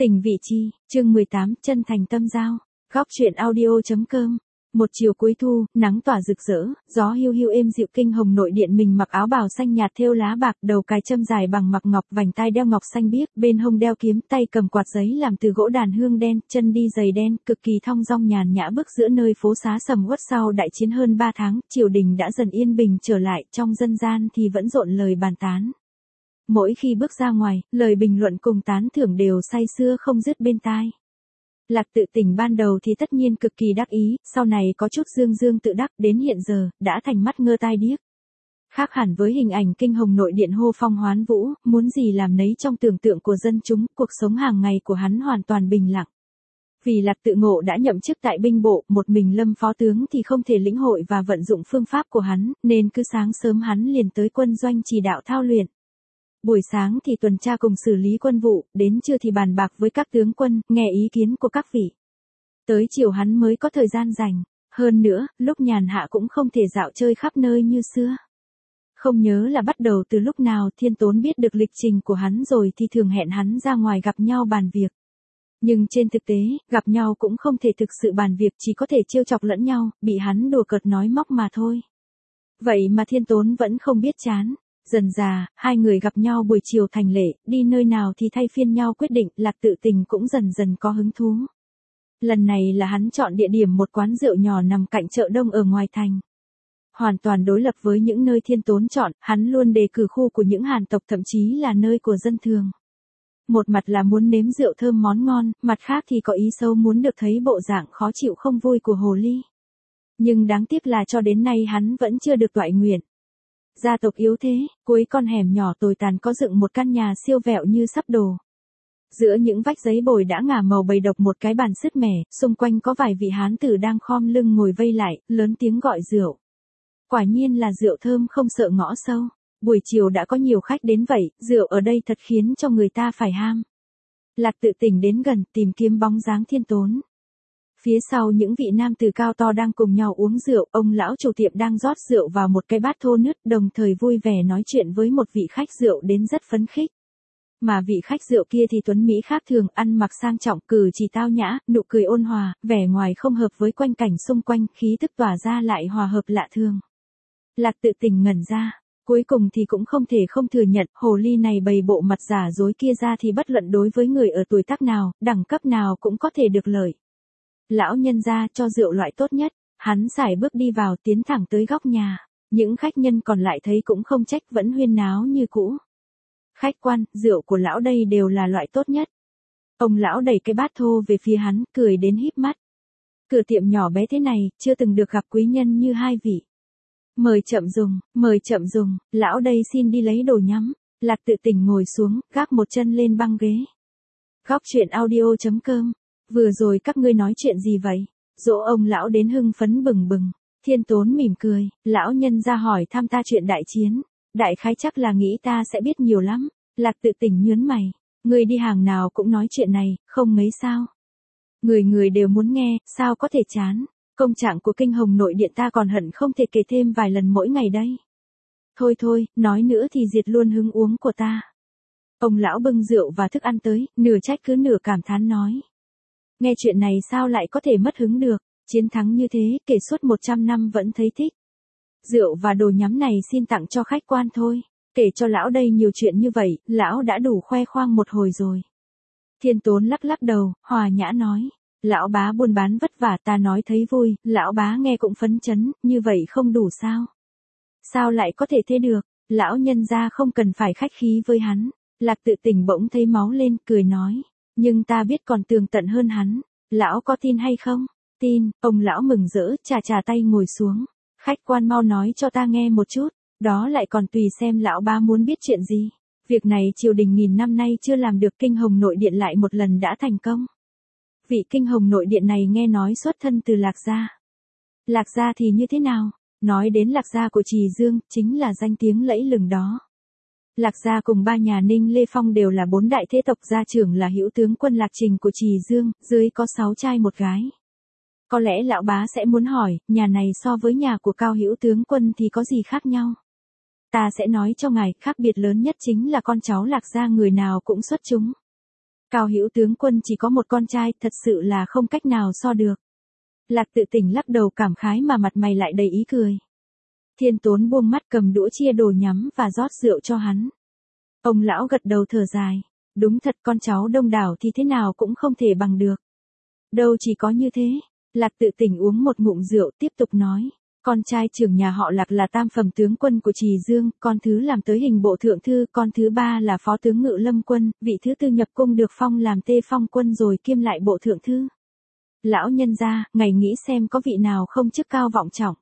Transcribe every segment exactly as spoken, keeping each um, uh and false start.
Tình vị chi, chương mười tám, chân thành tâm giao. Góc truyện audio.com. Một chiều cuối thu, nắng tỏa rực rỡ, gió hiu hiu êm dịu. Kinh hồng nội điện mình mặc áo bào xanh nhạt thêu lá bạc, đầu cài châm dài bằng mặc ngọc, vành tai đeo ngọc xanh biếc, bên hông đeo kiếm, tay cầm quạt giấy làm từ gỗ đàn hương đen, chân đi giày đen, cực kỳ thong dong nhàn nhã bước giữa nơi phố xá sầm uất. Sau đại chiến hơn ba tháng, triều đình đã dần yên bình trở lại, trong dân gian thì vẫn rộn lời bàn tán. Mỗi khi bước ra ngoài, lời bình luận cùng tán thưởng đều say sưa không dứt bên tai. Lạc Tự Tình ban đầu thì tất nhiên cực kỳ đắc ý, sau này có chút dương dương tự đắc, đến hiện giờ, đã thành mắt ngơ tai điếc. Khác hẳn với hình ảnh kinh hồng nội điện hô phong hoán vũ, muốn gì làm nấy trong tưởng tượng của dân chúng, cuộc sống hàng ngày của hắn hoàn toàn bình lặng. Vì Lạc Tự Ngộ đã nhậm chức tại binh bộ, một mình Lâm phó tướng thì không thể lĩnh hội và vận dụng phương pháp của hắn, nên cứ sáng sớm hắn liền tới quân doanh chỉ đạo thao luyện. Buổi sáng thì tuần tra cùng xử lý quân vụ, đến trưa thì bàn bạc với các tướng quân, nghe ý kiến của các vị. Tới chiều hắn mới có thời gian rảnh, hơn nữa, lúc nhàn hạ cũng không thể dạo chơi khắp nơi như xưa. Không nhớ là bắt đầu từ lúc nào Thiên Tốn biết được lịch trình của hắn rồi thì thường hẹn hắn ra ngoài gặp nhau bàn việc. Nhưng trên thực tế, gặp nhau cũng không thể thực sự bàn việc, chỉ có thể trêu chọc lẫn nhau, bị hắn đùa cợt nói móc mà thôi. Vậy mà Thiên Tốn vẫn không biết chán. Dần dà, hai người gặp nhau buổi chiều thành lệ, đi nơi nào thì thay phiên nhau quyết định. Lạc Tự Tình cũng dần dần có hứng thú. Lần này là hắn chọn địa điểm một quán rượu nhỏ nằm cạnh chợ đông ở ngoài thành. Hoàn toàn đối lập với những nơi Thiên Tốn chọn, hắn luôn đề cử khu của những Hàn tộc, thậm chí là nơi của dân thường. Một mặt là muốn nếm rượu thơm món ngon, mặt khác thì có ý sâu muốn được thấy bộ dạng khó chịu không vui của hồ ly. Nhưng đáng tiếc là cho đến nay hắn vẫn chưa được toại nguyện. Gia tộc yếu thế, cuối con hẻm nhỏ tồi tàn có dựng một căn nhà siêu vẹo như sắp đổ. Giữa những vách giấy bồi đã ngả màu bầy độc một cái bàn sứt mẻ, xung quanh có vài vị hán tử đang khom lưng ngồi vây lại, lớn tiếng gọi rượu. Quả nhiên là rượu thơm không sợ ngõ sâu. Buổi chiều đã có nhiều khách đến vậy, rượu ở đây thật khiến cho người ta phải ham. Lạc Tự Tình đến gần tìm kiếm bóng dáng Thiên Tốn. Phía sau những vị nam tử cao to đang cùng nhau uống rượu, ông lão chủ tiệm đang rót rượu vào một cái bát thô nứt, đồng thời vui vẻ nói chuyện với một vị khách rượu đến rất phấn khích. Mà vị khách rượu kia thì tuấn mỹ khác thường, ăn mặc sang trọng, cử chỉ tao nhã, nụ cười ôn hòa, vẻ ngoài không hợp với quanh cảnh xung quanh, khí tức tỏa ra lại hòa hợp lạ thường. Lạc Tự Tình ngẩn ra, cuối cùng thì cũng không thể không thừa nhận, hồ ly này bày bộ mặt giả dối kia ra thì bất luận đối với người ở tuổi tác nào, đẳng cấp nào cũng có thể được lợi. Lão nhân gia cho rượu loại tốt nhất, hắn sải bước đi vào, tiến thẳng tới góc nhà. Những khách nhân còn lại thấy cũng không trách, vẫn huyên náo như cũ. Khách quan, rượu của lão đây đều là loại tốt nhất. Ông lão đẩy cái bát thô về phía hắn, cười đến híp mắt. Cửa tiệm nhỏ bé thế này, chưa từng được gặp quý nhân như hai vị. Mời chậm dùng, mời chậm dùng, lão đây xin đi lấy đồ nhắm. Lạc Tự Tình ngồi xuống, gác một chân lên băng ghế. Góc truyện audio.com. Vừa rồi các ngươi nói chuyện gì vậy? Dỗ ông lão đến hưng phấn bừng bừng. Thiên Tốn mỉm cười, lão nhân ra hỏi thăm ta chuyện đại chiến. Đại khái chắc là nghĩ ta sẽ biết nhiều lắm. Lạc Tự Tình nhớn mày. Người đi hàng nào cũng nói chuyện này, không mấy sao. Người người đều muốn nghe, sao có thể chán. Công trạng của kinh hồng nội điện ta còn hận không thể kể thêm vài lần mỗi ngày đây. Thôi thôi, nói nữa thì diệt luôn hứng uống của ta. Ông lão bưng rượu và thức ăn tới, nửa trách cứ nửa cảm thán nói. Nghe chuyện này sao lại có thể mất hứng được, chiến thắng như thế, kể suốt một trăm năm vẫn thấy thích. Rượu và đồ nhắm này xin tặng cho khách quan thôi, kể cho lão đây nhiều chuyện như vậy, lão đã đủ khoe khoang một hồi rồi. Thiên Tốn lắc lắc đầu, hòa nhã nói, lão bá buôn bán vất vả ta nói thấy vui, lão bá nghe cũng phấn chấn, như vậy không đủ sao? Sao lại có thể thế được, lão nhân gia không cần phải khách khí với hắn. Lạc Tự Tình bỗng thấy máu lên, cười nói. Nhưng ta biết còn tường tận hơn hắn, lão có tin hay không? Tin, ông lão mừng rỡ, chà chà tay ngồi xuống. Khách quan mau nói cho ta nghe một chút, đó lại còn tùy xem lão bá muốn biết chuyện gì. Việc này triều đình nghìn năm nay chưa làm được, kinh hồng nội điện lại một lần đã thành công. Vị kinh hồng nội điện này nghe nói xuất thân từ Lạc gia. Lạc gia thì như thế nào? Nói đến Lạc gia của Trì Dương, chính là danh tiếng lẫy lừng đó. Lạc gia cùng ba nhà Ninh Lê Phong đều là bốn đại thế tộc, gia trưởng là hữu tướng quân Lạc Trình của Trì Dương, dưới có sáu trai một gái. Có lẽ lão bá sẽ muốn hỏi, nhà này so với nhà của Cao hữu tướng quân thì có gì khác nhau? Ta sẽ nói cho ngài, khác biệt lớn nhất chính là con cháu Lạc gia người nào cũng xuất chúng. Cao Hữu tướng quân chỉ có một con trai, thật sự là không cách nào so được. Lạc Tự Tình lắc đầu cảm khái mà mặt mày lại đầy ý cười. Thiên Tốn buông mắt cầm đũa chia đồ nhắm và rót rượu cho hắn. Ông lão gật đầu thở dài. Đúng thật, con cháu đông đảo thì thế nào cũng không thể bằng được. Đâu chỉ có như thế. Lạc Tự Tình uống một ngụm rượu tiếp tục nói. Con trai trưởng nhà họ Lạc là tam phẩm tướng quân của Trì Dương, con thứ làm tới hình bộ thượng thư, con thứ ba là phó tướng ngự lâm quân, vị thứ tư nhập cung được phong làm tê phong quân rồi kiêm lại bộ thượng thư. Lão nhân gia, ngài nghĩ xem có vị nào không chức cao vọng trọng.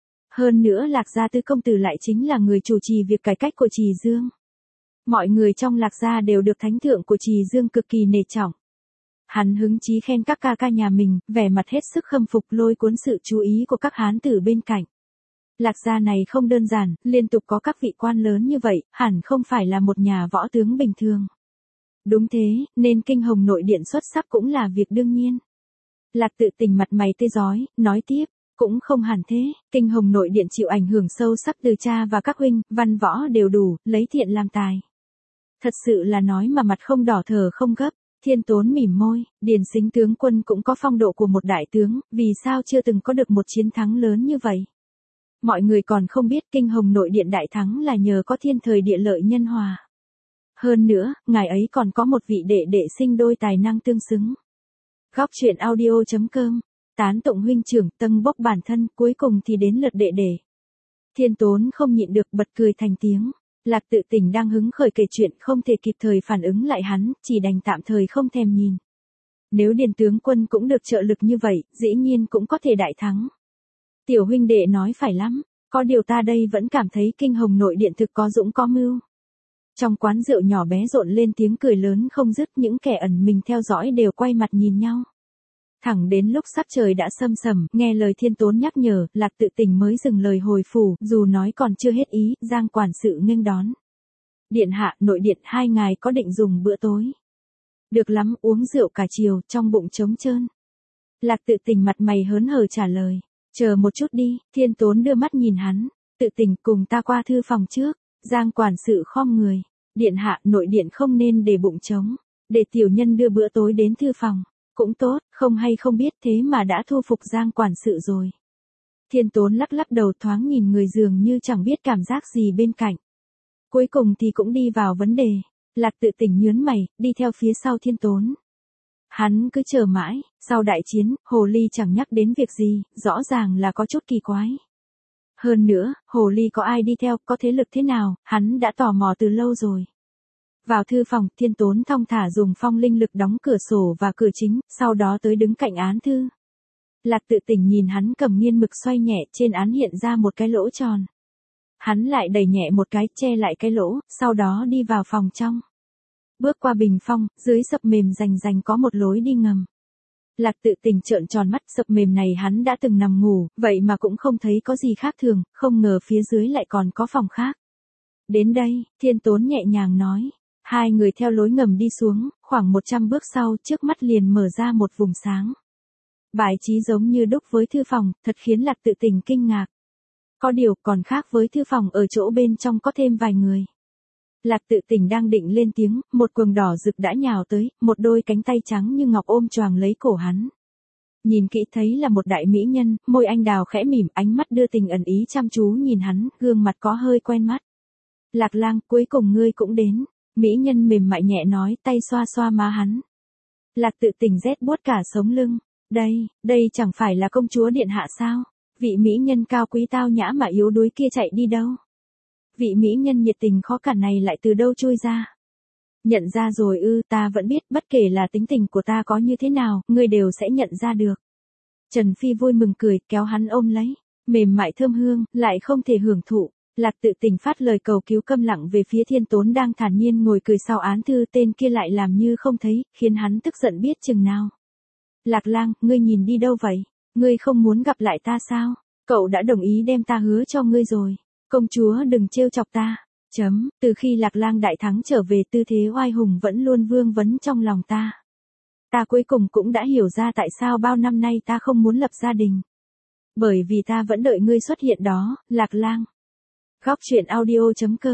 Hơn nữa Lạc gia tứ công tử lại chính là người chủ trì việc cải cách của Trì Dương. Mọi người trong Lạc gia đều được thánh thượng của Trì Dương cực kỳ nể trọng. Hắn hứng chí khen các ca ca nhà mình, vẻ mặt hết sức khâm phục lôi cuốn sự chú ý của các hán tử bên cạnh. Lạc gia này không đơn giản, liên tục có các vị quan lớn như vậy, hẳn không phải là một nhà võ tướng bình thường. Đúng thế, nên kinh hồng nội điện xuất sắc cũng là việc đương nhiên. Lạc Tự Tình mặt mày tươi rói, nói tiếp, cũng không hẳn thế, kinh hồng nội điện chịu ảnh hưởng sâu sắc từ cha và các huynh, văn võ đều đủ, lấy thiện làm tài. Thật sự là nói mà mặt không đỏ thở không gấp. Thiên Tốn mỉm môi, Điền Sính tướng quân cũng có phong độ của một đại tướng, vì sao chưa từng có được một chiến thắng lớn như vậy? Mọi người còn không biết kinh hồng nội điện đại thắng là nhờ có thiên thời địa lợi nhân hòa. Hơn nữa, ngài ấy còn có một vị đệ đệ sinh đôi tài năng tương xứng. Góc truyện audio chấm com, tán tụng huynh trưởng tâng bốc bản thân, cuối cùng thì đến lượt đệ đệ. Thiên Tốn không nhịn được bật cười thành tiếng. Lạc Tự Tình đang hứng khởi kể chuyện không thể kịp thời phản ứng lại hắn, chỉ đành tạm thời không thèm nhìn. Nếu Điền tướng quân cũng được trợ lực như vậy, dĩ nhiên cũng có thể đại thắng. Tiểu huynh đệ nói phải lắm, có điều ta đây vẫn cảm thấy kinh hồng nội điện thực có dũng có mưu. Trong quán rượu nhỏ bé rộn lên tiếng cười lớn không dứt, những kẻ ẩn mình theo dõi đều quay mặt nhìn nhau. Thẳng đến lúc sắc trời đã sâm sầm, nghe lời Thiên Tốn nhắc nhở, Lạc Tự Tình mới dừng lời hồi phủ, dù nói còn chưa hết ý, Giang quản sự nghênh đón. Điện hạ, nội điện, hai ngài có định dùng bữa tối? Được lắm, uống rượu cả chiều, trong bụng trống trơn. Lạc Tự Tình mặt mày hớn hở trả lời, chờ một chút đi. Thiên Tốn đưa mắt nhìn hắn, Tự Tình cùng ta qua thư phòng trước. Giang quản sự khom người, điện hạ, nội điện không nên để bụng trống, để tiểu nhân đưa bữa tối đến thư phòng. Cũng tốt, không hay không biết thế mà đã thu phục Giang quản sự rồi. Thiên Tốn lắc lắc đầu thoáng nhìn người dường như chẳng biết cảm giác gì bên cạnh. Cuối cùng thì cũng đi vào vấn đề. Lạc Tự Tình nhớn mày, đi theo phía sau Thiên Tốn. Hắn cứ chờ mãi, sau đại chiến, Hồ Ly chẳng nhắc đến việc gì, rõ ràng là có chút kỳ quái. Hơn nữa, Hồ Ly có ai đi theo, có thế lực thế nào, hắn đã tò mò từ lâu rồi. Vào thư phòng, Thiên Tốn thong thả dùng phong linh lực đóng cửa sổ và cửa chính, sau đó tới đứng cạnh án thư. Lạc Tự Tình nhìn hắn cầm nghiên mực xoay nhẹ, trên án hiện ra một cái lỗ tròn. Hắn lại đẩy nhẹ một cái, che lại cái lỗ, sau đó đi vào phòng trong. Bước qua bình phong, dưới sập mềm rành rành có một lối đi ngầm. Lạc Tự Tình trợn tròn mắt, sập mềm này hắn đã từng nằm ngủ, vậy mà cũng không thấy có gì khác thường, không ngờ phía dưới lại còn có phòng khác. Đến đây, Thiên Tốn nhẹ nhàng nói. Hai người theo lối ngầm đi xuống, khoảng một trăm bước sau, trước mắt liền mở ra một vùng sáng. Bài trí giống như đúc với thư phòng, thật khiến Lạc Tự Tình kinh ngạc. Có điều còn khác với thư phòng ở chỗ bên trong có thêm vài người. Lạc Tự Tình đang định lên tiếng, một quầng đỏ rực đã nhào tới, một đôi cánh tay trắng như ngọc ôm choàng lấy cổ hắn. Nhìn kỹ thấy là một đại mỹ nhân, môi anh đào khẽ mỉm, ánh mắt đưa tình ẩn ý chăm chú nhìn hắn, gương mặt có hơi quen mắt. Lạc lang, cuối cùng ngươi cũng đến. Mỹ nhân mềm mại nhẹ nói, tay xoa xoa má hắn. Lạc Tự Tình rét buốt cả sống lưng. Đây, đây chẳng phải là công chúa điện hạ sao? Vị mỹ nhân cao quý tao nhã mà yếu đuối kia chạy đi đâu? Vị mỹ nhân nhiệt tình khó cản này lại từ đâu trôi ra? Nhận ra rồi ư, ta vẫn biết, bất kể là tính tình của ta có như thế nào, ngươi đều sẽ nhận ra được. Trần Phi vui mừng cười, kéo hắn ôm lấy. Mềm mại thơm hương, lại không thể hưởng thụ. Lạc Tự Tình phát lời cầu cứu câm lặng về phía Thiên Tốn đang thản nhiên ngồi cười sau án thư, tên kia lại làm như không thấy, khiến hắn tức giận biết chừng nào. Lạc lang, ngươi nhìn đi đâu vậy? Ngươi không muốn gặp lại ta sao? Cậu đã đồng ý đem ta hứa cho ngươi rồi. Công chúa đừng trêu chọc ta. Chấm, từ khi Lạc lang đại thắng trở về, tư thế oai hùng vẫn luôn vương vấn trong lòng ta. Ta cuối cùng cũng đã hiểu ra tại sao bao năm nay ta không muốn lập gia đình. Bởi vì ta vẫn đợi ngươi xuất hiện đó, Lạc lang. Góc truyện audio chấm com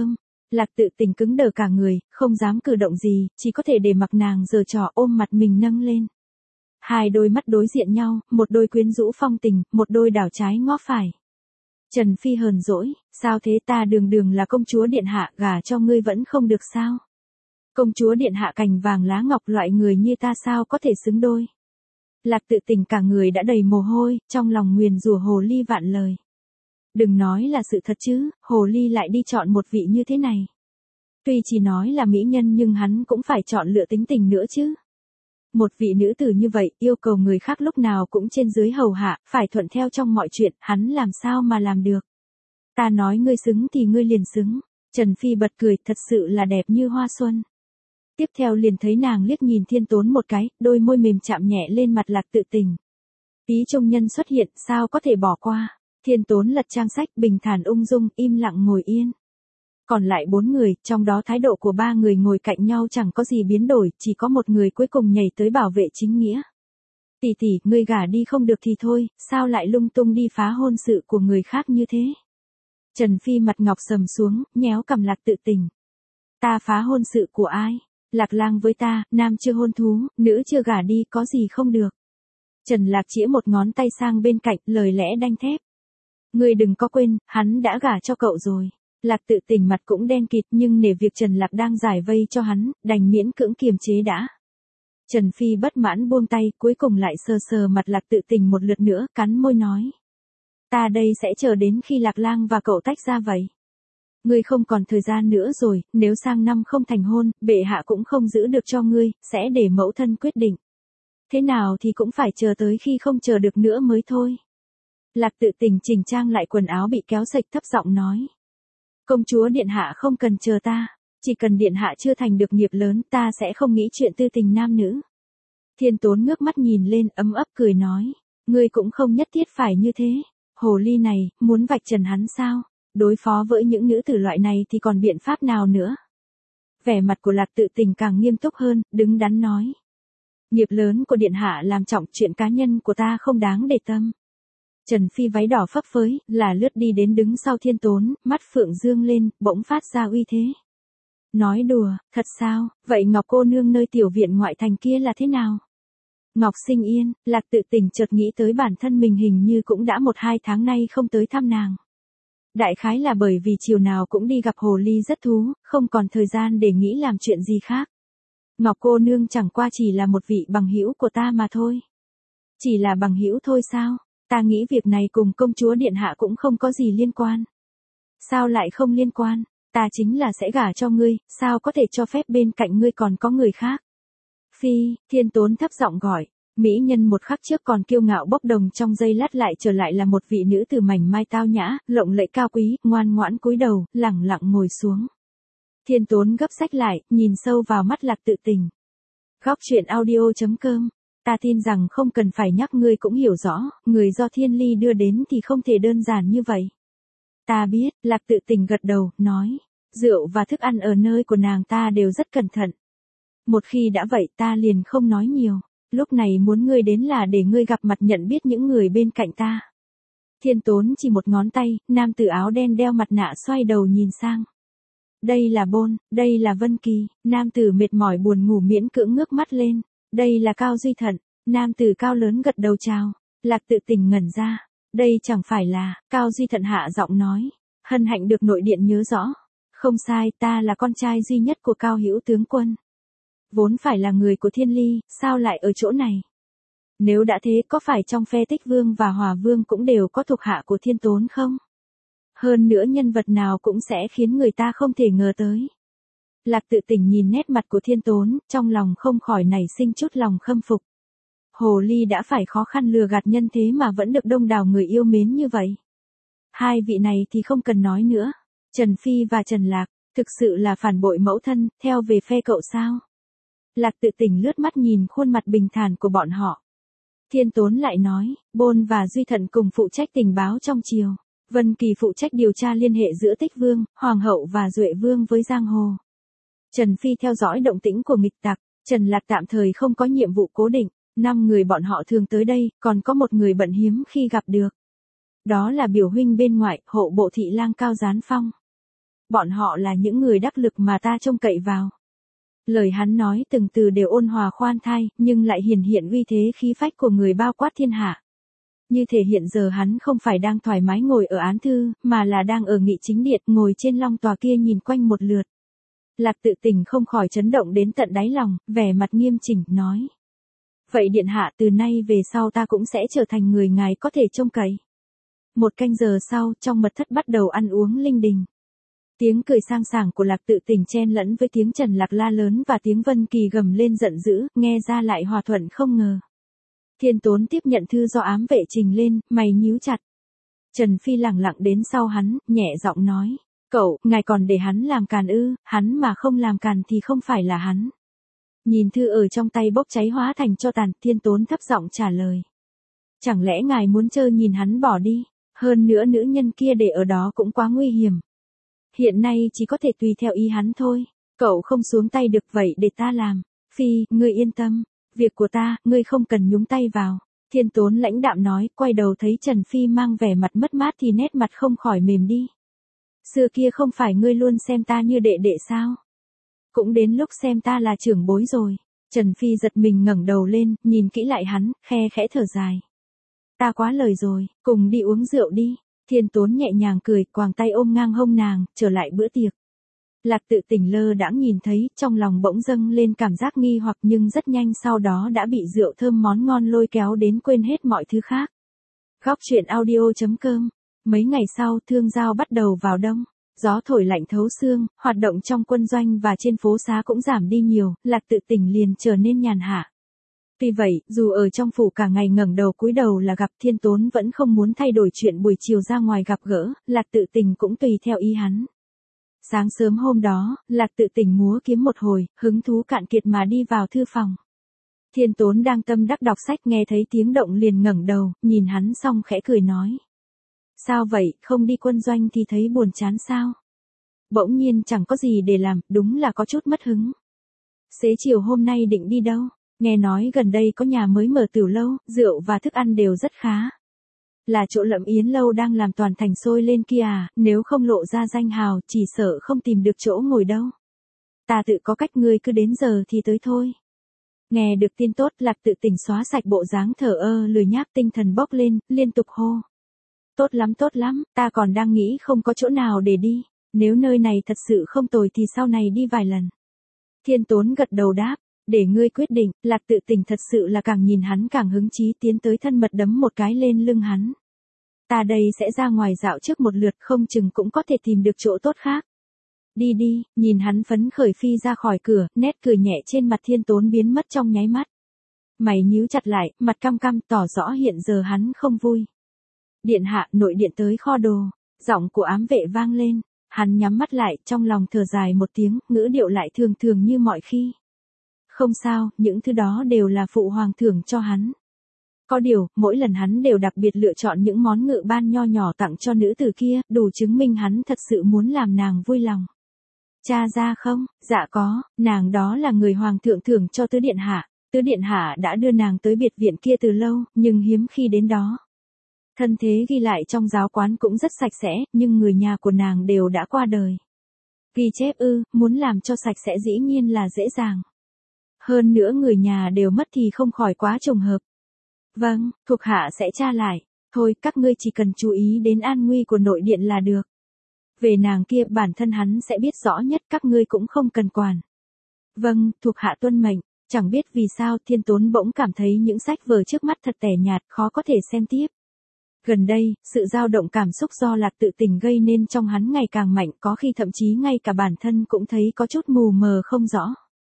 Lạc Tự Tình cứng đờ cả người, không dám cử động gì, chỉ có thể để mặc nàng giở trò ôm mặt mình nâng lên. Hai đôi mắt đối diện nhau, một đôi quyến rũ phong tình, một đôi đảo trái ngó phải. Trần Phi hờn dỗi, sao thế, ta đường đường là công chúa điện hạ, gả cho ngươi vẫn không được sao? Công chúa điện hạ cành vàng lá ngọc, loại người như ta sao có thể xứng đôi? Lạc Tự Tình cả người đã đầy mồ hôi, trong lòng nguyền rủa hồ ly vạn lời. Đừng nói là sự thật chứ, hồ ly lại đi chọn một vị như thế này. Tuy chỉ nói là mỹ nhân nhưng hắn cũng phải chọn lựa tính tình nữa chứ. Một vị nữ tử như vậy, yêu cầu người khác lúc nào cũng trên dưới hầu hạ, phải thuận theo trong mọi chuyện, hắn làm sao mà làm được. Ta nói ngươi xứng thì ngươi liền xứng. Trần Phi bật cười, thật sự là đẹp như hoa xuân. Tiếp theo liền thấy nàng liếc nhìn Thiên Tốn một cái, đôi môi mềm chạm nhẹ lên mặt Lạc Tự Tình. Ý trung nhân xuất hiện, sao có thể bỏ qua. Thiên Tốn lật trang sách, bình thản ung dung, im lặng ngồi yên. Còn lại bốn người, trong đó thái độ của ba người ngồi cạnh nhau chẳng có gì biến đổi, chỉ có một người cuối cùng nhảy tới bảo vệ chính nghĩa. Tỷ tỷ, ngươi gả đi không được thì thôi, sao lại lung tung đi phá hôn sự của người khác như thế? Trần Phi mặt ngọc sầm xuống, nhéo cằm Lạc Tự Tình. Ta phá hôn sự của ai? Lạc Lang với ta, nam chưa hôn thú, nữ chưa gả đi, có gì không được? Trần Lạc chĩa một ngón tay sang bên cạnh, lời lẽ đanh thép. Ngươi đừng có quên, hắn đã gả cho cậu rồi. Lạc Tự Tình mặt cũng đen kịt nhưng nể việc Trần Lạc đang giải vây cho hắn, đành miễn cưỡng kiềm chế đã. Trần Phi bất mãn buông tay, cuối cùng lại sờ sờ mặt Lạc Tự Tình một lượt nữa, cắn môi nói. Ta đây sẽ chờ đến khi Lạc Lang và cậu tách ra vậy. Ngươi không còn thời gian nữa rồi, nếu sang năm không thành hôn, bệ hạ cũng không giữ được cho ngươi, sẽ để mẫu thân quyết định. Thế nào thì cũng phải chờ tới khi không chờ được nữa mới thôi. Lạc Tự Tình chỉnh trang lại quần áo bị kéo sạch, thấp giọng nói. Công chúa điện hạ không cần chờ ta, chỉ cần điện hạ chưa thành được nghiệp lớn, ta sẽ không nghĩ chuyện tư tình nam nữ. Thiên Tốn ngước mắt nhìn lên, ấm ấp cười nói, ngươi cũng không nhất thiết phải như thế. Hồ ly này, muốn vạch trần hắn sao? Đối phó với những nữ tử loại này thì còn biện pháp nào nữa? Vẻ mặt của Lạc Tự Tình càng nghiêm túc hơn, đứng đắn nói. Nghiệp lớn của điện hạ làm trọng, chuyện cá nhân của ta không đáng để tâm. Trần Phi váy đỏ phấp phới, là lướt đi đến đứng sau Thiên Tốn, mắt phượng dương lên, bỗng phát ra uy thế. Nói đùa, thật sao, vậy Ngọc cô nương nơi tiểu viện ngoại thành kia là thế nào? Ngọc Sinh Yên, Lạc Tự Tình chợt nghĩ tới bản thân mình hình như cũng đã một hai tháng nay không tới thăm nàng. Đại khái là bởi vì chiều nào cũng đi gặp hồ ly rất thú, không còn thời gian để nghĩ làm chuyện gì khác. Ngọc cô nương chẳng qua chỉ là một vị bằng hữu của ta mà thôi. Chỉ là bằng hữu thôi sao? Ta nghĩ việc này cùng công chúa điện hạ cũng không có gì liên quan. Sao lại không liên quan? Ta chính là sẽ gả cho ngươi, sao có thể cho phép bên cạnh ngươi còn có người khác? Phi, Thiên Tốn thấp giọng gọi. Mỹ nhân một khắc trước còn kiêu ngạo bốc đồng, trong giây lát lại trở lại là một vị nữ tử mảnh mai tao nhã, lộng lẫy cao quý, ngoan ngoãn cúi đầu, lẳng lặng ngồi xuống. Thiên Tốn gấp sách lại, nhìn sâu vào mắt Lạc Tự Tình. Góc truyện audio chấm com. Ta tin rằng không cần phải nhắc, ngươi cũng hiểu rõ, người do Thiên Ly đưa đến thì không thể đơn giản như vậy. Ta biết, Lạc Tự Tình gật đầu, nói. Rượu và thức ăn ở nơi của nàng ta đều rất cẩn thận. Một khi đã vậy ta liền không nói nhiều. Lúc này muốn ngươi đến là để ngươi gặp mặt nhận biết những người bên cạnh ta. Thiên Tốn chỉ một ngón tay, nam tử áo đen đeo mặt nạ xoay đầu nhìn sang. Đây là Bôn, đây là Vân Kỳ, nam tử mệt mỏi buồn ngủ miễn cưỡng ngước mắt lên. Đây là Cao Duy Thận, nam tử cao lớn gật đầu chào. Lạc Tự Tình ngẩn ra. Đây chẳng phải là, Cao Duy Thận hạ giọng nói. Hân hạnh được nội điện nhớ rõ. Không sai, ta là con trai duy nhất của Cao Hữu tướng quân. Vốn phải là người của Thiên Ly, sao lại ở chỗ này? Nếu đã thế, có phải trong phe Tích Vương và Hòa Vương cũng đều có thuộc hạ của Thiên Tốn không? Hơn nữa nhân vật nào cũng sẽ khiến người ta không thể ngờ tới. Lạc Tự Tình nhìn nét mặt của Thiên Tốn, trong lòng không khỏi nảy sinh chút lòng khâm phục. Hồ ly đã phải khó khăn lừa gạt nhân thế mà vẫn được đông đảo người yêu mến như vậy. Hai vị này thì không cần nói nữa. Trần Phi và Trần Lạc, thực sự là phản bội mẫu thân, theo về phe cậu sao? Lạc Tự Tình lướt mắt nhìn khuôn mặt bình thản của bọn họ. Thiên Tốn lại nói, Bôn và Duy Thận cùng phụ trách tình báo trong triều. Vân Kỳ phụ trách điều tra liên hệ giữa Tích Vương, Hoàng hậu và Duệ Vương với Giang Hồ. Trần Phi theo dõi động tĩnh của nghịch tặc. Trần Lạc tạm thời không có nhiệm vụ cố định. Năm người bọn họ thường tới đây, còn có một người bận hiếm khi gặp được. Đó là biểu huynh bên ngoại, hộ bộ thị lang Cao Gián Phong. bọn họ là những người đắc lực mà ta trông cậy vào. Lời hắn nói từng từ đều ôn hòa khoan thai, nhưng lại hiển hiện uy thế khí phách của người bao quát thiên hạ. Như thể hiện giờ hắn không phải đang thoải mái ngồi ở án thư, mà là đang ở nghị chính điện, ngồi trên long tòa kia nhìn quanh một lượt. Lạc Tự Tình không khỏi chấn động đến tận đáy lòng, vẻ mặt nghiêm chỉnh, nói. Vậy điện hạ, từ nay về sau ta cũng sẽ trở thành người ngài có thể trông cậy. Một canh giờ sau, trong mật thất bắt đầu ăn uống linh đình. Tiếng cười sang sảng của Lạc Tự Tình chen lẫn với tiếng Trần Lạc la lớn và tiếng Vân Kỳ gầm lên giận dữ, nghe ra lại hòa thuận không ngờ. Thiên Tốn tiếp nhận thư do ám vệ trình lên, mày nhíu chặt. Trần Phi lẳng lặng đến sau hắn, nhẹ giọng nói. Cậu, ngài còn để hắn làm càn ư, hắn mà không làm càn thì không phải là hắn. Nhìn thư ở trong tay bốc cháy hóa thành tro tàn, Thiên Tốn thấp giọng trả lời. Chẳng lẽ ngài muốn chơi nhìn hắn bỏ đi, hơn nữa nữ nhân kia để ở đó cũng quá nguy hiểm. Hiện nay chỉ có thể tùy theo ý hắn thôi, cậu không xuống tay được vậy để ta làm. Phi, ngươi yên tâm, việc của ta, ngươi không cần nhúng tay vào. Thiên Tốn lãnh đạm nói, quay đầu thấy Trần Phi mang vẻ mặt mất mát thì nét mặt không khỏi mềm đi. Xưa kia không phải ngươi luôn xem ta như đệ đệ sao? Cũng đến lúc xem ta là trưởng bối rồi. Trần Phi giật mình ngẩng đầu lên, nhìn kỹ lại hắn, khe khẽ thở dài. Ta quá lời rồi, cùng đi uống rượu đi. Thiên Tốn nhẹ nhàng cười, quàng tay ôm ngang hông nàng, trở lại bữa tiệc. Lạc Tự Tình lơ đãng nhìn thấy, trong lòng bỗng dâng lên cảm giác nghi hoặc nhưng rất nhanh sau đó đã bị rượu thơm món ngon lôi kéo đến quên hết mọi thứ khác. Góc truyện audio chấm com. Mấy ngày sau, thương giao bắt đầu vào đông. Gió thổi lạnh thấu xương, hoạt động trong quân doanh và trên phố xá cũng giảm đi nhiều, Lạc Tự Tình liền trở nên nhàn hạ. Tuy vậy, dù ở trong phủ cả ngày ngẩng đầu cúi đầu là gặp, Thiên Tốn vẫn không muốn thay đổi chuyện buổi chiều ra ngoài gặp gỡ, Lạc Tự Tình cũng tùy theo ý hắn. Sáng sớm hôm đó, Lạc Tự Tình múa kiếm một hồi, hứng thú cạn kiệt mà đi vào thư phòng. Thiên Tốn đang tâm đắc đọc sách nghe thấy tiếng động liền ngẩng đầu, nhìn hắn xong khẽ cười nói. Sao vậy, không đi quân doanh thì thấy buồn chán sao? Bỗng nhiên chẳng có gì để làm, đúng là có chút mất hứng. Xế chiều hôm nay định đi đâu? Nghe nói gần đây có nhà mới mở tiểu lâu, rượu và thức ăn đều rất khá. Là chỗ Lậm Yến lâu đang làm toàn thành sôi lên kia à, nếu không lộ ra danh hào, chỉ sợ không tìm được chỗ ngồi đâu. Ta tự có cách, ngươi cứ đến giờ thì tới thôi. Nghe được tin tốt, Lạc Tự Tình xóa sạch bộ dáng thờ ơ lười nhác, tinh thần bốc lên, liên tục hô. Tốt lắm tốt lắm, ta còn đang nghĩ không có chỗ nào để đi, nếu nơi này thật sự không tồi thì sau này đi vài lần. Thiên Tốn gật đầu đáp, để ngươi quyết định. Lạc Tự Tình thật sự là càng nhìn hắn càng hứng chí, tiến tới thân mật đấm một cái lên lưng hắn. Ta đây sẽ ra ngoài dạo trước một lượt, không chừng cũng có thể tìm được chỗ tốt khác. Đi đi, nhìn hắn phấn khởi phi ra khỏi cửa, nét cười nhẹ trên mặt Thiên Tốn biến mất trong nháy mắt. Mày nhíu chặt lại, mặt căm căm, tỏ rõ hiện giờ hắn không vui. Điện hạ, nội điện tới kho đồ. Giọng của ám vệ vang lên, hắn nhắm mắt lại, trong lòng thở dài một tiếng, ngữ điệu lại thường thường như mọi khi. Không sao, những thứ đó đều là phụ hoàng thưởng cho hắn. Có điều, mỗi lần hắn đều đặc biệt lựa chọn những món ngự ban nho nhỏ tặng cho nữ tử kia, đủ chứng minh hắn thật sự muốn làm nàng vui lòng. Cha ra không? Dạ có, nàng đó là người hoàng thượng thưởng cho tứ điện hạ. Tứ điện hạ đã đưa nàng tới biệt viện kia từ lâu, nhưng hiếm khi đến đó. Thân thế ghi lại trong giáo quán cũng rất sạch sẽ, nhưng người nhà của nàng đều đã qua đời. Ghi chép ư, muốn làm cho sạch sẽ dĩ nhiên là dễ dàng. Hơn nữa người nhà đều mất thì không khỏi quá trùng hợp. Vâng, thuộc hạ sẽ tra lại. Thôi, các ngươi chỉ cần chú ý đến an nguy của nội điện là được. Về nàng kia bản thân hắn sẽ biết rõ nhất, các ngươi cũng không cần quản. Vâng, thuộc hạ tuân mệnh. Chẳng biết vì sao Thiên Tốn bỗng cảm thấy những sách vở trước mắt thật tẻ nhạt, khó có thể xem tiếp. Gần đây, sự dao động cảm xúc do Lạc Tự Tình gây nên trong hắn ngày càng mạnh, có khi thậm chí ngay cả bản thân cũng thấy có chút mù mờ không rõ.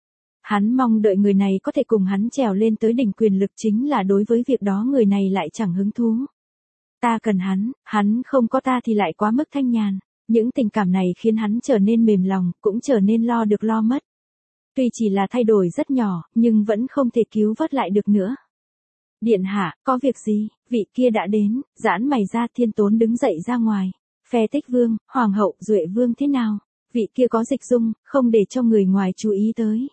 Hắn mong đợi người này có thể cùng hắn trèo lên tới đỉnh quyền lực, chính là đối với việc đó người này lại chẳng hứng thú. Ta cần hắn, hắn không có ta thì lại quá mức thanh nhàn. Những tình cảm này khiến hắn trở nên mềm lòng, cũng trở nên lo được lo mất. Tuy chỉ là thay đổi rất nhỏ, nhưng vẫn không thể cứu vớt lại được nữa. Điện hạ, có việc gì? Vị kia đã đến. Giãn mày ra, Thiên Tốn đứng dậy ra ngoài. Phe Tích Vương, Hoàng hậu, Duệ Vương thế nào? Vị kia có dịch dung, không để cho người ngoài chú ý tới.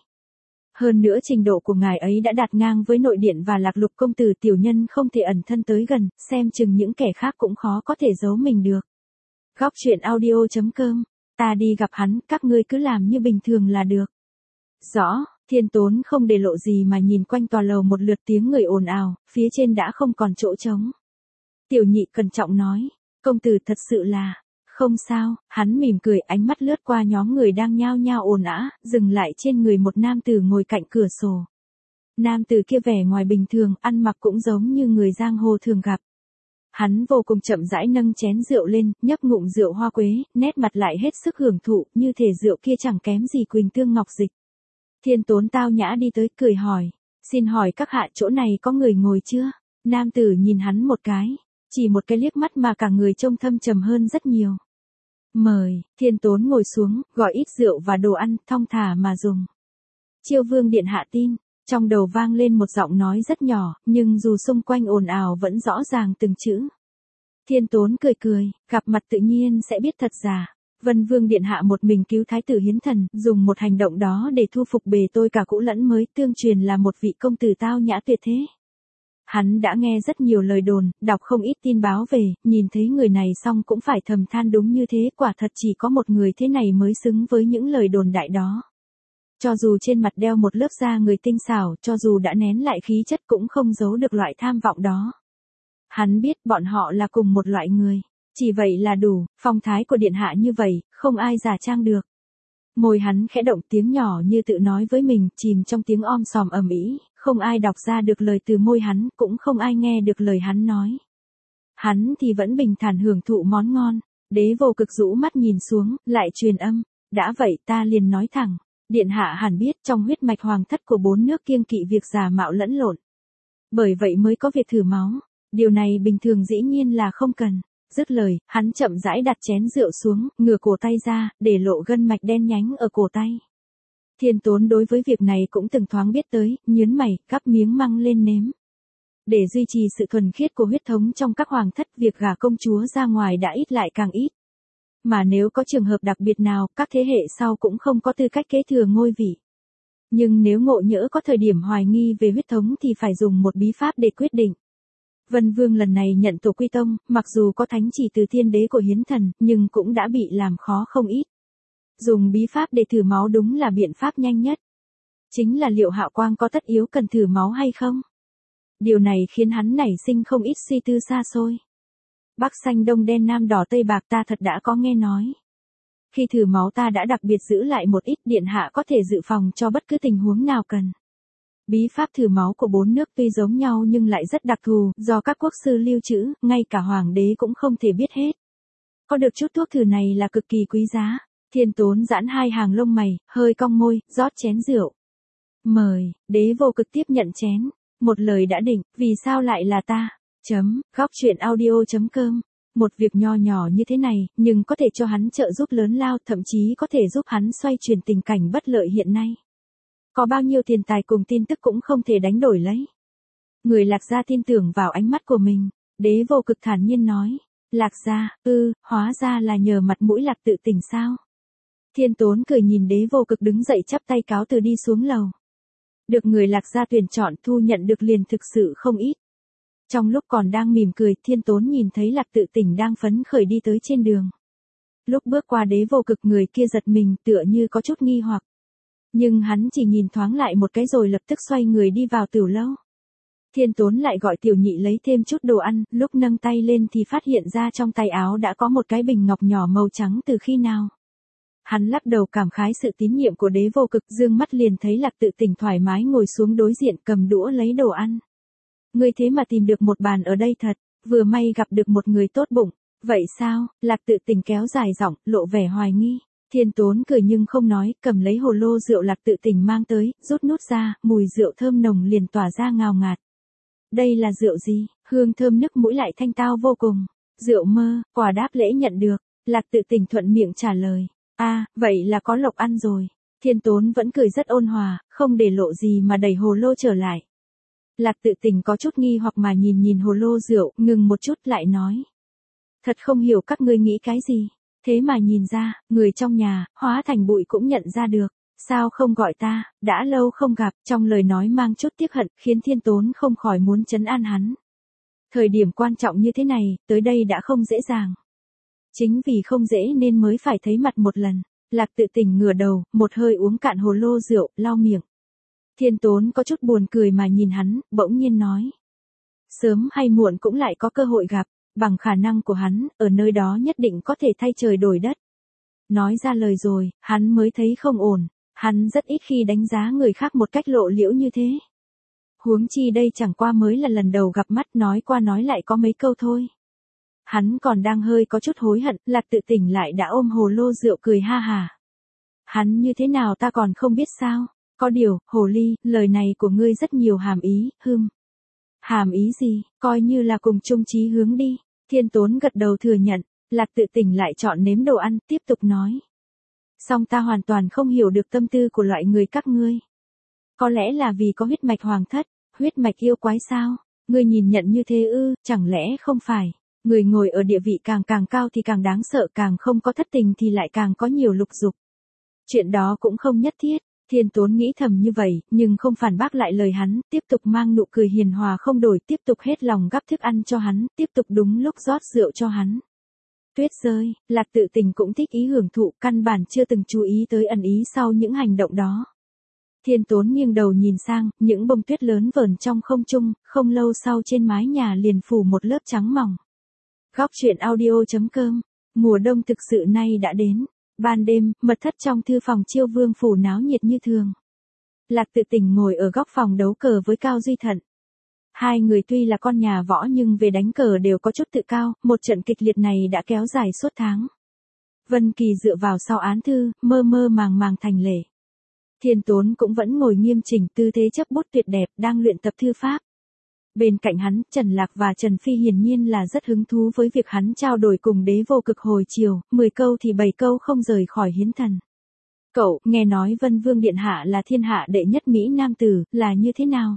Hơn nữa trình độ của ngài ấy đã đạt ngang với nội điện và Lạc Lục công tử, tiểu nhân không thể ẩn thân tới gần, xem chừng những kẻ khác cũng khó có thể giấu mình được. Góc truyện audio chấm com ta đi gặp hắn, các ngươi cứ làm như bình thường là được. Rõ, Thiên Tốn không để lộ gì mà nhìn quanh tòa lầu một lượt tiếng người ồn ào, phía trên đã không còn chỗ trống. Tiểu nhị cẩn trọng nói, công tử thật sự là, không sao, hắn mỉm cười, ánh mắt lướt qua nhóm người đang nhao nhao ồn ào, dừng lại trên người một nam tử ngồi cạnh cửa sổ. Nam tử kia vẻ ngoài bình thường, ăn mặc cũng giống như người giang hồ thường gặp. Hắn vô cùng chậm rãi nâng chén rượu lên, nhấp ngụm rượu hoa quế, nét mặt lại hết sức hưởng thụ, như thể rượu kia chẳng kém gì Quỳnh Tương Ngọc Dịch. Thiên Tốn tao nhã đi tới, cười hỏi, xin hỏi các hạ chỗ này có người ngồi chưa? Nam tử nhìn hắn một cái, chỉ một cái liếc mắt mà cả người trông thâm trầm hơn rất nhiều. Mời, Thiên Tốn ngồi xuống, gọi ít rượu và đồ ăn, thong thả mà dùng. Chiêu Vương điện hạ tin. Trong đầu vang lên một giọng nói rất nhỏ, nhưng dù xung quanh ồn ào vẫn rõ ràng từng chữ. Thiên Tốn cười cười, gặp mặt tự nhiên sẽ biết thật giả. Vân Vương điện hạ một mình cứu thái tử hiến thần, dùng một hành động đó để thu phục bề tôi cả cũ lẫn mới, tương truyền là một vị công tử tao nhã tuyệt thế. Hắn đã nghe rất nhiều lời đồn, đọc không ít tin báo về, nhìn thấy người này xong cũng phải thầm than đúng như thế, quả thật chỉ có một người thế này mới xứng với những lời đồn đại đó. Cho dù trên mặt đeo một lớp da người tinh xảo, cho dù đã nén lại khí chất cũng không giấu được loại tham vọng đó. Hắn biết bọn họ là cùng một loại người. Chỉ vậy là đủ, phong thái của điện hạ như vậy, không ai giả trang được. Môi hắn khẽ động, tiếng nhỏ như tự nói với mình, chìm trong tiếng om sòm ầm ĩ, không ai đọc ra được lời từ môi hắn, cũng không ai nghe được lời hắn nói. Hắn thì vẫn bình thản hưởng thụ món ngon. Đế Vô Cực rũ mắt nhìn xuống, lại truyền âm, đã vậy ta liền nói thẳng. Điện hạ hẳn biết trong huyết mạch hoàng thất của bốn nước kiêng kỵ việc giả mạo lẫn lộn. Bởi vậy mới có việc thử máu. Điều này bình thường dĩ nhiên là không cần. Dứt lời, hắn chậm rãi đặt chén rượu xuống, ngửa cổ tay ra, để lộ gân mạch đen nhánh ở cổ tay. Thiên Tốn đối với việc này cũng từng thoáng biết tới, nhớn mày, cắp miếng măng lên nếm. Để duy trì sự thuần khiết của huyết thống trong các hoàng thất, việc gả công chúa ra ngoài đã ít lại càng ít. Mà nếu có trường hợp đặc biệt nào, các thế hệ sau cũng không có tư cách kế thừa ngôi vị. Nhưng nếu ngộ nhỡ có thời điểm hoài nghi về huyết thống thì phải dùng một bí pháp để quyết định. Vân Vương lần này nhận tổ quy tông, mặc dù có thánh chỉ từ thiên đế của hiến thần, nhưng cũng đã bị làm khó không ít. Dùng bí pháp để thử máu đúng là biện pháp nhanh nhất. Chính là liệu Hạo Quang có tất yếu cần thử máu hay không? Điều này khiến hắn nảy sinh không ít suy tư xa xôi. Bắc xanh đông đen nam đỏ tây bạc ta thật đã có nghe nói. Khi thử máu ta đã đặc biệt giữ lại một ít, điện hạ có thể dự phòng cho bất cứ tình huống nào cần. Bí pháp thử máu của bốn nước tuy giống nhau nhưng lại rất đặc thù, do các quốc sư lưu trữ, ngay cả hoàng đế cũng không thể biết hết. Có được chút thuốc thử này là cực kỳ quý giá. Thiên Tốn giãn hai hàng lông mày, hơi cong môi, rót chén rượu. Mời, Đế Vô Cực tiếp nhận chén. Một lời đã định, vì sao lại là ta? Chấm, góc truyện audio chấm com. Một việc nho nhỏ như thế này, nhưng có thể cho hắn trợ giúp lớn lao, thậm chí có thể giúp hắn xoay chuyển tình cảnh bất lợi hiện nay. Có bao nhiêu tiền tài cùng tin tức cũng không thể đánh đổi lấy. Người Lạc Gia tin tưởng vào ánh mắt của mình, Đế Vô Cực thản nhiên nói. Lạc Gia, ư, hóa ra là nhờ mặt mũi Lạc Tự Tỉnh sao? Thiên Tốn cười nhìn Đế Vô Cực đứng dậy chắp tay cáo từ đi xuống lầu. Được người Lạc Gia tuyển chọn, thu nhận được liền thực sự không ít. Trong lúc còn đang mỉm cười, Thiên Tốn nhìn thấy Lạc Tự Tỉnh đang phấn khởi đi tới trên đường. Lúc bước qua Đế Vô Cực, người kia giật mình, tựa như có chút nghi hoặc. Nhưng hắn chỉ nhìn thoáng lại một cái rồi lập tức xoay người đi vào tửu lâu. Thiên Tốn lại gọi tiểu nhị lấy thêm chút đồ ăn, lúc nâng tay lên thì phát hiện ra trong tay áo đã có một cái bình ngọc nhỏ màu trắng từ khi nào. Hắn lắc đầu cảm khái sự tín nhiệm của Đế Vô Cực, dương mắt liền thấy Lạc Tự Tỉnh thoải mái ngồi xuống đối diện, cầm đũa lấy đồ ăn. Ngươi thế mà tìm được một bàn ở đây thật, vừa may gặp được một người tốt bụng. Vậy sao? Lạc Tự Tỉnh kéo dài giọng, lộ vẻ hoài nghi. Thiên Tốn cười nhưng không nói, cầm lấy hồ lô rượu Lạc Tự Tỉnh mang tới, rút nút ra, mùi rượu thơm nồng liền tỏa ra ngào ngạt. Đây là rượu gì? Hương thơm nức mũi lại thanh tao vô cùng. Rượu mơ, quà đáp lễ nhận được. Lạc Tự Tỉnh thuận miệng trả lời. À, vậy là có lộc ăn rồi. Thiên Tốn vẫn cười rất ôn hòa, không để lộ gì mà đẩy hồ lô trở lại. Lạc Tự Tỉnh có chút nghi hoặc mà nhìn nhìn hồ lô rượu, ngừng một chút lại nói. Thật không hiểu các ngươi nghĩ cái gì. Thế mà nhìn ra, người trong nhà, hóa thành bụi cũng nhận ra được. Sao không gọi ta, đã lâu không gặp, trong lời nói mang chút tiếc hận, khiến Thiên Tốn không khỏi muốn trấn an hắn. Thời điểm quan trọng như thế này, tới đây đã không dễ dàng. Chính vì không dễ nên mới phải thấy mặt một lần. Lạc Tự Tình ngửa đầu, một hơi uống cạn hồ lô rượu, lau miệng. Thiên Tốn có chút buồn cười mà nhìn hắn, bỗng nhiên nói. Sớm hay muộn cũng lại có cơ hội gặp, bằng khả năng của hắn, ở nơi đó nhất định có thể thay trời đổi đất. Nói ra lời rồi, hắn mới thấy không ổn, hắn rất ít khi đánh giá người khác một cách lộ liễu như thế. Huống chi đây chẳng qua mới là lần đầu gặp mắt, nói qua nói lại có mấy câu thôi. Hắn còn đang hơi có chút hối hận, Lạc Tự Tình lại đã ôm hồ lô rượu cười ha hà. Hắn như thế nào ta còn không biết sao, có điều, hồ ly, lời này của ngươi rất nhiều hàm ý, hưm. Hàm ý gì, coi như là cùng chung chí hướng đi. Thiên Tốn gật đầu thừa nhận, Lạc Tự Tình lại chọn nếm đồ ăn, tiếp tục nói. Song ta hoàn toàn không hiểu được tâm tư của loại người các ngươi. Có lẽ là vì có huyết mạch hoàng thất, huyết mạch yêu quái sao, ngươi nhìn nhận như thế ư, chẳng lẽ không phải. Người ngồi ở địa vị càng càng cao thì càng đáng sợ, càng không có thất tình thì lại càng có nhiều lục dục. Chuyện đó cũng không nhất thiết, Thiên Tốn nghĩ thầm như vậy, nhưng không phản bác lại lời hắn, tiếp tục mang nụ cười hiền hòa không đổi, tiếp tục hết lòng gắp thức ăn cho hắn, tiếp tục đúng lúc rót rượu cho hắn. Tuyết rơi, Lạc Tự Tình cũng thích ý hưởng thụ, căn bản chưa từng chú ý tới ẩn ý sau những hành động đó. Thiên Tốn nghiêng đầu nhìn sang, những bông tuyết lớn vờn trong không trung, không lâu sau trên mái nhà liền phủ một lớp trắng mỏng. Góc truyện audio chấm com, mùa đông thực sự nay đã đến. Ban đêm, mật thất trong thư phòng Chiêu Vương phủ náo nhiệt như thường. Lạc Tự Tình ngồi ở góc phòng đấu cờ với Cao Duy Thận. Hai người tuy là con nhà võ nhưng về đánh cờ đều có chút tự cao, một trận kịch liệt này đã kéo dài suốt tháng. Vân Kỳ dựa vào sau án thư, mơ mơ màng màng thành lệ. Thiên Tốn cũng vẫn ngồi nghiêm chỉnh, tư thế chấp bút tuyệt đẹp, đang luyện tập thư pháp. Bên cạnh hắn, Trần Lạc và Trần Phi hiển nhiên là rất hứng thú với việc hắn trao đổi cùng đế vô cực hồi chiều, mười câu thì bảy câu không rời khỏi hiến thần. Cậu, nghe nói Vân Vương Điện Hạ là thiên hạ đệ nhất Mỹ Nam Tử, là như thế nào?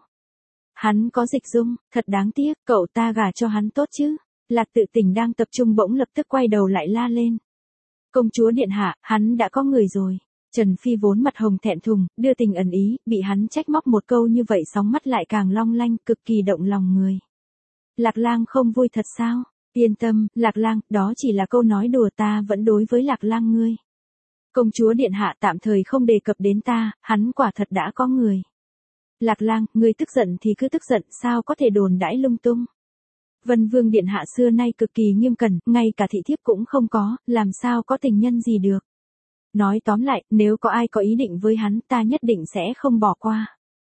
Hắn có dịch dung, thật đáng tiếc, cậu ta gả cho hắn tốt chứ? Lạc Tự Tình đang tập trung bỗng lập tức quay đầu lại la lên. Công chúa Điện Hạ, hắn đã có người rồi. Trần Phi vốn mặt hồng thẹn thùng, đưa tình ẩn ý, bị hắn trách móc một câu như vậy sóng mắt lại càng long lanh, cực kỳ động lòng người. Lạc Lang không vui thật sao? Yên tâm, Lạc Lang, đó chỉ là câu nói đùa, ta vẫn đối với Lạc Lang ngươi. Công chúa Điện Hạ tạm thời không đề cập đến ta, hắn quả thật đã có người. Lạc Lang, ngươi tức giận thì cứ tức giận, sao có thể đồn đãi lung tung. Vân Vương Điện Hạ xưa nay cực kỳ nghiêm cẩn, ngay cả thị thiếp cũng không có, làm sao có tình nhân gì được. Nói tóm lại, nếu có ai có ý định với hắn, ta nhất định sẽ không bỏ qua.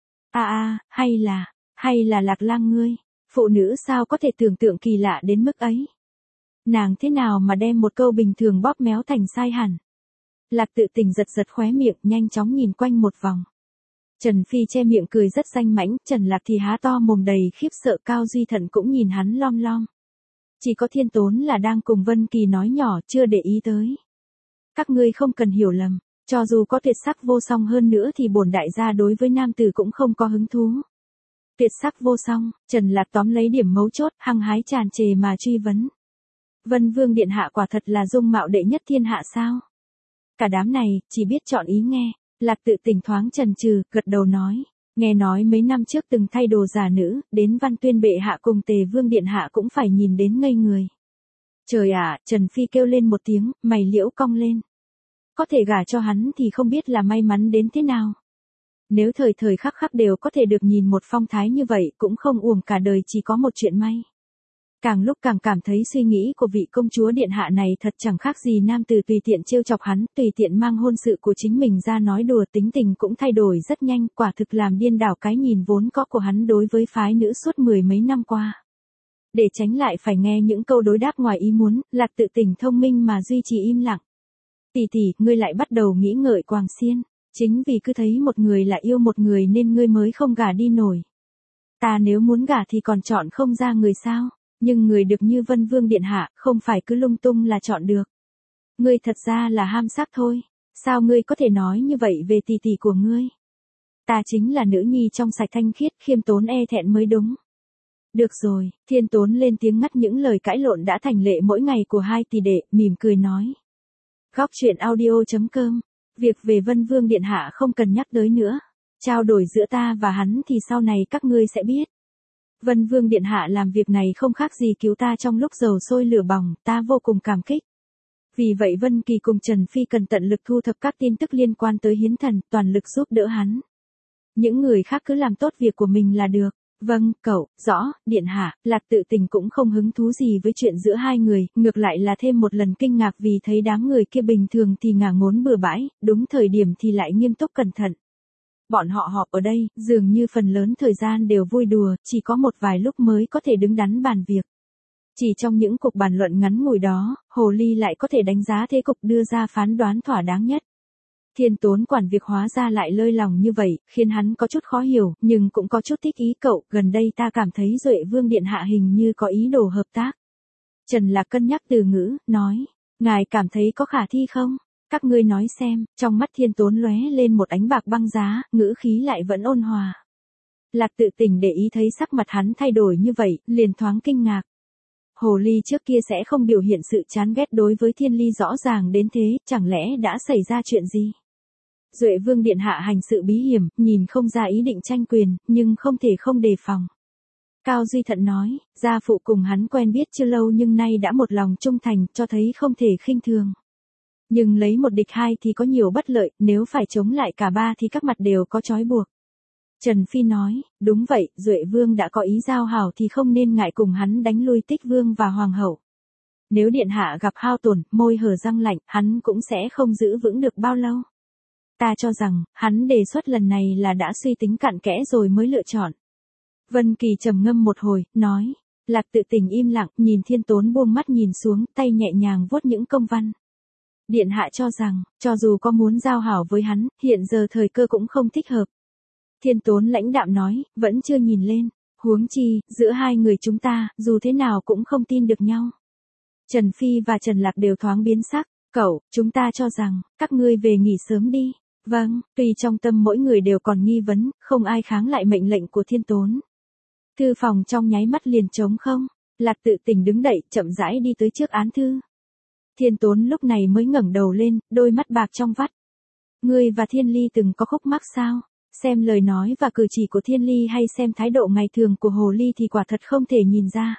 A a, hay là, hay là Lạc Lang ngươi, phụ nữ sao có thể tưởng tượng kỳ lạ đến mức ấy. Nàng thế nào mà đem một câu bình thường bóp méo thành sai hẳn. Lạc Tự Tình giật giật khóe miệng, nhanh chóng nhìn quanh một vòng. Trần Phi che miệng cười rất danh mãnh, Trần Lạc thì há to mồm đầy khiếp sợ, Cao Duy Thận cũng nhìn hắn lom lom. Chỉ có Thiên Tốn là đang cùng Vân Kỳ nói nhỏ, chưa để ý tới. Các ngươi không cần hiểu lầm, cho dù có tuyệt sắc vô song hơn nữa thì bổn đại gia đối với nam tử cũng không có hứng thú. Tuyệt sắc vô song, Trần Lạc tóm lấy điểm mấu chốt, hăng hái tràn trề mà truy vấn. Vân Vương Điện Hạ quả thật là dung mạo đệ nhất thiên hạ sao? Cả đám này, chỉ biết chọn ý nghe. Lạc Tự Tình thoáng chần chừ, gật đầu nói. Nghe nói mấy năm trước từng thay đồ giả nữ, đến Văn Tuyên bệ hạ cùng Tề Vương Điện Hạ cũng phải nhìn đến ngây người. Trời ạ, Trần Phi kêu lên một tiếng, mày liễu cong lên. Có thể gả cho hắn thì không biết là may mắn đến thế nào. Nếu thời thời khắc khắc đều có thể được nhìn một phong thái như vậy, cũng không uổng cả đời chỉ có một chuyện may. Càng lúc càng cảm thấy suy nghĩ của vị công chúa Điện Hạ này thật chẳng khác gì nam tử tùy tiện trêu chọc hắn, tùy tiện mang hôn sự của chính mình ra nói đùa, tính tình cũng thay đổi rất nhanh, quả thực làm điên đảo cái nhìn vốn có của hắn đối với phái nữ suốt mười mấy năm qua. Để tránh lại phải nghe những câu đối đáp ngoài ý muốn, Lạc Tự Tình thông minh mà duy trì im lặng. Tỷ tỷ, ngươi lại bắt đầu nghĩ ngợi Quàng Xiên, chính vì cứ thấy một người là yêu một người nên ngươi mới không gả đi nổi. Ta nếu muốn gả thì còn chọn không ra người sao? Nhưng người được như Vân Vương Điện Hạ, không phải cứ lung tung là chọn được. Ngươi thật ra là ham sắc thôi. Sao ngươi có thể nói như vậy về tỷ tỷ của ngươi? Ta chính là nữ nhi trong sạch thanh khiết, khiêm tốn e thẹn mới đúng. Được rồi, Thiên Tốn lên tiếng ngắt những lời cãi lộn đã thành lệ mỗi ngày của hai tỷ đệ, mỉm cười nói. Góc truyện audio chấm com, việc về Vân Vương Điện Hạ không cần nhắc tới nữa. Trao đổi giữa ta và hắn thì sau này các ngươi sẽ biết. Vân Vương Điện Hạ làm việc này không khác gì cứu ta trong lúc dầu sôi lửa bỏng, ta vô cùng cảm kích. Vì vậy Vân Kỳ cùng Trần Phi cần tận lực thu thập các tin tức liên quan tới hiến thần, toàn lực giúp đỡ hắn. Những người khác cứ làm tốt việc của mình là được. Vâng, cậu, rõ, điện hạ. Lạc Tự Tình cũng không hứng thú gì với chuyện giữa hai người, ngược lại là thêm một lần kinh ngạc vì thấy đám người kia bình thường thì ngả ngốn bừa bãi, đúng thời điểm thì lại nghiêm túc cẩn thận. Bọn họ họp ở đây, dường như phần lớn thời gian đều vui đùa, chỉ có một vài lúc mới có thể đứng đắn bàn việc. Chỉ trong những cuộc bàn luận ngắn ngủi đó, Hồ Ly lại có thể đánh giá thế cục, đưa ra phán đoán thỏa đáng nhất. Thiên Tốn quản việc hóa ra lại lơi lòng như vậy, khiến hắn có chút khó hiểu, nhưng cũng có chút thích ý cậu, gần đây ta cảm thấy Duệ Vương Điện Hạ hình như có ý đồ hợp tác. Trần Lạc cân nhắc từ ngữ, nói, ngài cảm thấy có khả thi không? Các ngươi nói xem, trong mắt Thiên Tốn lóe lên một ánh bạc băng giá, ngữ khí lại vẫn ôn hòa. Lạc Tự Tình để ý thấy sắc mặt hắn thay đổi như vậy, liền thoáng kinh ngạc. Hồ Ly trước kia sẽ không biểu hiện sự chán ghét đối với Thiên Ly rõ ràng đến thế, chẳng lẽ đã xảy ra chuyện gì? Duệ Vương Điện Hạ hành sự bí hiểm, nhìn không ra ý định tranh quyền, nhưng không thể không đề phòng. Cao Duy Thận nói, gia phụ cùng hắn quen biết chưa lâu nhưng nay đã một lòng trung thành, cho thấy không thể khinh thường. Nhưng lấy một địch hai thì có nhiều bất lợi, nếu phải chống lại cả ba thì các mặt đều có trói buộc. Trần Phi nói, đúng vậy, Duệ Vương đã có ý giao hảo thì không nên ngại cùng hắn đánh lui Tích Vương và Hoàng hậu. Nếu Điện Hạ gặp hao tổn, môi hở răng lạnh, hắn cũng sẽ không giữ vững được bao lâu. Ta cho rằng, hắn đề xuất lần này là đã suy tính cặn kẽ rồi mới lựa chọn. Vân Kỳ trầm ngâm một hồi, nói. Lạc Tự Tình im lặng, nhìn Thiên Tốn buông mắt nhìn xuống, tay nhẹ nhàng vuốt những công văn. Điện hạ cho rằng, cho dù có muốn giao hảo với hắn, hiện giờ thời cơ cũng không thích hợp. Thiên Tốn lãnh đạm nói, vẫn chưa nhìn lên. Huống chi, giữa hai người chúng ta, dù thế nào cũng không tin được nhau. Trần Phi và Trần Lạc đều thoáng biến sắc. Cậu, chúng ta cho rằng, các ngươi về nghỉ sớm đi. Vâng, tuy trong tâm mỗi người đều còn nghi vấn, không ai kháng lại mệnh lệnh của Thiên Tốn. Thư phòng trong nháy mắt liền trống không. Lạc Tự Tình đứng dậy, chậm rãi đi tới trước án thư. Thiên Tốn lúc này mới ngẩng đầu lên, đôi mắt bạc trong vắt. Ngươi và Thiên Ly từng có khúc mắc sao? Xem lời nói và cử chỉ của Thiên Ly hay xem thái độ ngày thường của Hồ Ly thì quả thật không thể nhìn ra.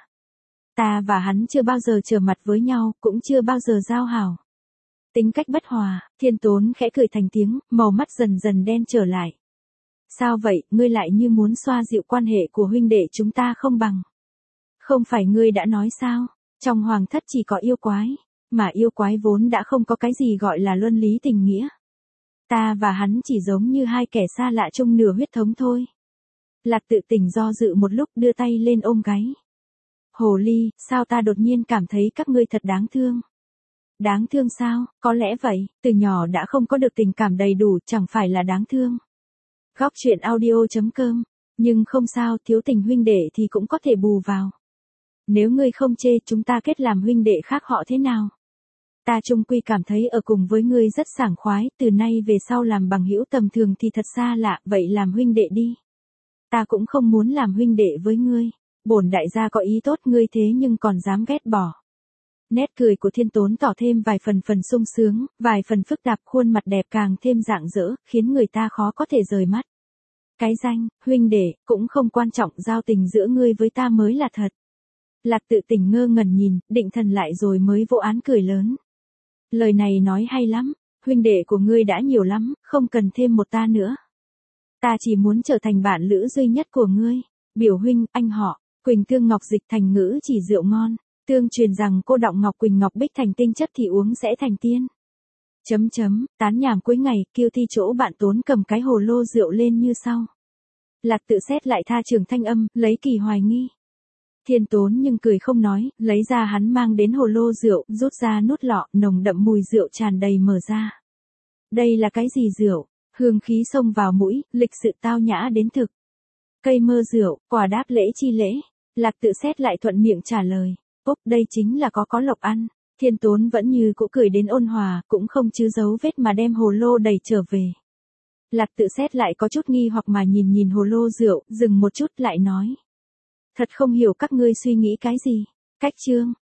Ta và hắn chưa bao giờ trở mặt với nhau, cũng chưa bao giờ giao hảo. Tính cách bất hòa, Thiên Tốn khẽ cười thành tiếng, màu mắt dần dần đen trở lại. Sao vậy, ngươi lại như muốn xoa dịu quan hệ của huynh đệ chúng ta không bằng? Không phải ngươi đã nói sao, trong hoàng thất chỉ có yêu quái, mà yêu quái vốn đã không có cái gì gọi là luân lý tình nghĩa. Ta và hắn chỉ giống như hai kẻ xa lạ chung nửa huyết thống thôi. Lạc Tự Tình do dự một lúc đưa tay lên ôm gáy. Hồ Ly, sao ta đột nhiên cảm thấy các ngươi thật đáng thương? Đáng thương sao, có lẽ vậy, từ nhỏ đã không có được tình cảm đầy đủ, chẳng phải là đáng thương. Góc truyện audio chấm com, nhưng không sao, thiếu tình huynh đệ thì cũng có thể bù vào. Nếu ngươi không chê, chúng ta kết làm huynh đệ khác họ thế nào? Ta chung quy cảm thấy ở cùng với ngươi rất sảng khoái, từ nay về sau làm bằng hữu tầm thường thì thật xa lạ, vậy làm huynh đệ đi. Ta cũng không muốn làm huynh đệ với ngươi, bổn đại gia có ý tốt ngươi thế nhưng còn dám ghét bỏ. Nét cười của Thiên Tốn tỏ thêm vài phần phần sung sướng, vài phần phức tạp, khuôn mặt đẹp càng thêm rạng rỡ, khiến người ta khó có thể rời mắt. Cái danh, huynh đệ, cũng không quan trọng, giao tình giữa ngươi với ta mới là thật. Lạc Tự Tình ngơ ngẩn nhìn, định thần lại rồi mới vô án cười lớn. Lời này nói hay lắm, huynh đệ của ngươi đã nhiều lắm, không cần thêm một ta nữa. Ta chỉ muốn trở thành bạn lữ duy nhất của ngươi. Biểu huynh, anh họ, Quỳnh Tương Ngọc dịch thành ngữ chỉ rượu ngon. Tương truyền rằng cô đọng ngọc quỳnh ngọc bích thành tinh chất thì uống sẽ thành tiên. Chấm chấm, tán nhảm cuối ngày, kêu thi chỗ bạn Tốn cầm cái hồ lô rượu lên như sau. Lạc Tự xét lại tha trường thanh âm, lấy kỳ hoài nghi. Thiên Tốn nhưng cười không nói, lấy ra hắn mang đến hồ lô rượu, rút ra nút lọ, nồng đậm mùi rượu tràn đầy mở ra. Đây là cái gì rượu? Hương khí xông vào mũi, lịch sự tao nhã đến thực. Cây mơ rượu, quả đáp lễ chi lễ. Lạc Tự xét lại thuận miệng trả lời. Úp, đây chính là có có lộc ăn. Thiên Tốn vẫn như cũ cười đến ôn hòa, cũng không chứ giấu vết mà đem hồ lô đầy trở về. Lạc Tự xét lại có chút nghi hoặc mà nhìn nhìn hồ lô rượu, dừng một chút lại nói. Thật không hiểu các ngươi suy nghĩ cái gì. Cách chương.